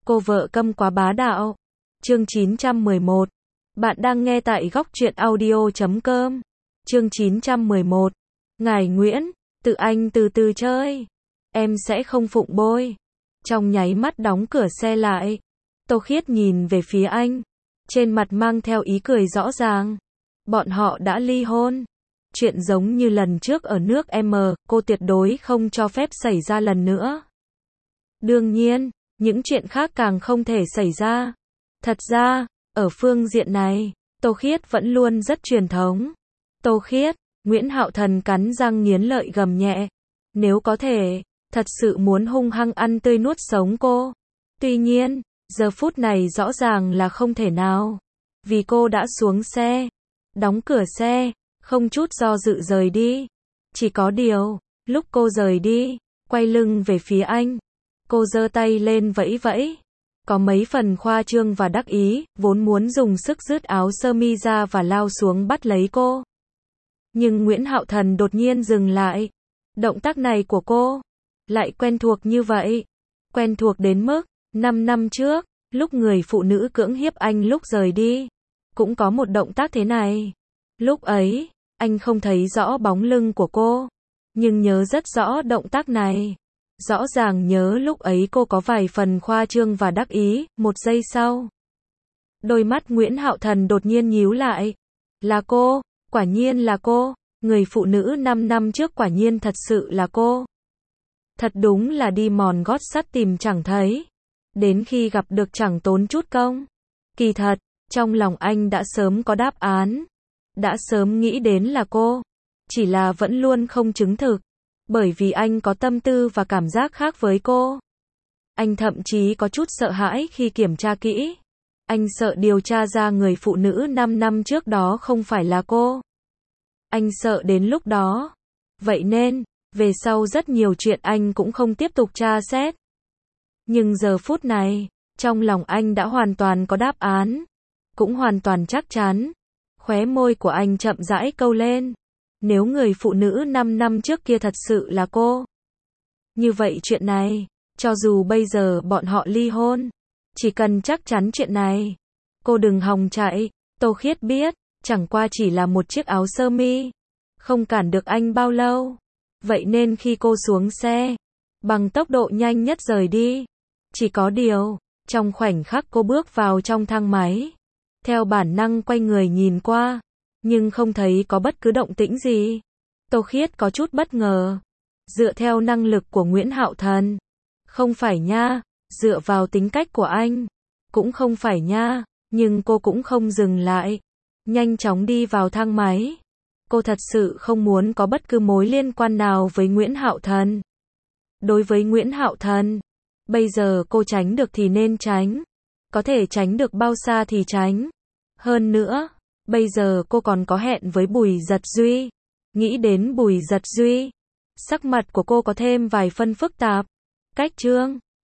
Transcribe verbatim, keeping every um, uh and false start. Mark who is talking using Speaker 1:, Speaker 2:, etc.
Speaker 1: Cô vợ câm quá bá đạo. Chương chín trăm mười một. Bạn đang nghe tại góc truyện audio chấm com. Chương chín trăm mười một. Ngài Nguyễn, tự anh từ từ chơi. Em sẽ không phụng bôi. Trong nháy mắt đóng cửa xe lại. Tô Khiết nhìn về phía anh. Trên mặt mang theo ý cười rõ ràng. Bọn họ đã ly hôn. Chuyện giống như lần trước ở nước M, cô tuyệt đối không cho phép xảy ra lần nữa. Đương nhiên, những chuyện khác càng không thể xảy ra. Thật ra, ở phương diện này, Tô Khiết vẫn luôn rất truyền thống. Tô Khiết, Nguyễn Hạo Thần cắn răng nghiến lợi gầm nhẹ. Nếu có thể, thật sự muốn hung hăng ăn tươi nuốt sống cô. Tuy nhiên, giờ phút này rõ ràng là không thể nào. Vì cô đã xuống xe, đóng cửa xe, không chút do dự rời đi. Chỉ có điều, lúc cô rời đi, quay lưng về phía anh, cô giơ tay lên vẫy vẫy. Có mấy phần khoa trương và đắc ý, vốn muốn dùng sức rứt áo sơ mi ra và lao xuống bắt lấy cô. Nhưng Nguyễn Hạo Thần đột nhiên dừng lại. Động tác này của cô lại quen thuộc như vậy. Quen thuộc đến mức, năm năm trước, lúc người phụ nữ cưỡng hiếp anh lúc rời đi, cũng có một động tác thế này. Lúc ấy, anh không thấy rõ bóng lưng của cô, nhưng nhớ rất rõ động tác này. Rõ ràng nhớ lúc ấy cô có vài phần khoa trương và đắc ý. Một giây sau, đôi mắt Nguyễn Hạo Thần đột nhiên nhíu lại. Là cô, quả nhiên là cô. Người phụ nữ năm năm trước quả nhiên thật sự là cô. Thật đúng là đi mòn gót sắt tìm chẳng thấy, đến khi gặp được chẳng tốn chút công. Kỳ thật, trong lòng anh đã sớm có đáp án, đã sớm nghĩ đến là cô, chỉ là vẫn luôn không chứng thực, bởi vì anh có tâm tư và cảm giác khác với cô. Anh thậm chí có chút sợ hãi khi kiểm tra kỹ. Anh sợ điều tra ra người phụ nữ năm năm trước đó không phải là cô. Anh sợ đến lúc đó. Vậy nên, về sau rất nhiều chuyện anh cũng không tiếp tục tra xét. Nhưng giờ phút này, trong lòng anh đã hoàn toàn có đáp án, cũng hoàn toàn chắc chắn. Khóe môi của anh chậm rãi câu lên. Nếu người phụ nữ năm năm trước kia thật sự là cô, như vậy chuyện này, cho dù bây giờ bọn họ ly hôn, chỉ cần chắc chắn chuyện này, cô đừng hòng chạy. Tô Khiết biết, chẳng qua chỉ là một chiếc áo sơ mi, không cản được anh bao lâu. Vậy nên khi cô xuống xe, bằng tốc độ nhanh nhất rời đi. Chỉ có điều, trong khoảnh khắc cô bước vào trong thang máy, theo bản năng quay người nhìn qua, nhưng không thấy có bất cứ động tĩnh gì. Tô Khiết có chút bất ngờ. Dựa theo năng lực của Nguyễn Hạo Thần, không phải nha. Dựa vào tính cách của anh, cũng không phải nha. Nhưng cô cũng không dừng lại, nhanh chóng đi vào thang máy. Cô thật sự không muốn có bất cứ mối liên quan nào với Nguyễn Hạo Thần. Đối với Nguyễn Hạo Thần, bây giờ cô tránh được thì nên tránh, có thể tránh được bao xa thì tránh. Hơn nữa, bây giờ cô còn có hẹn với Bùi Dật Duy. Nghĩ đến Bùi Dật Duy, sắc mặt của cô có thêm vài phân phức tạp. Cách Trương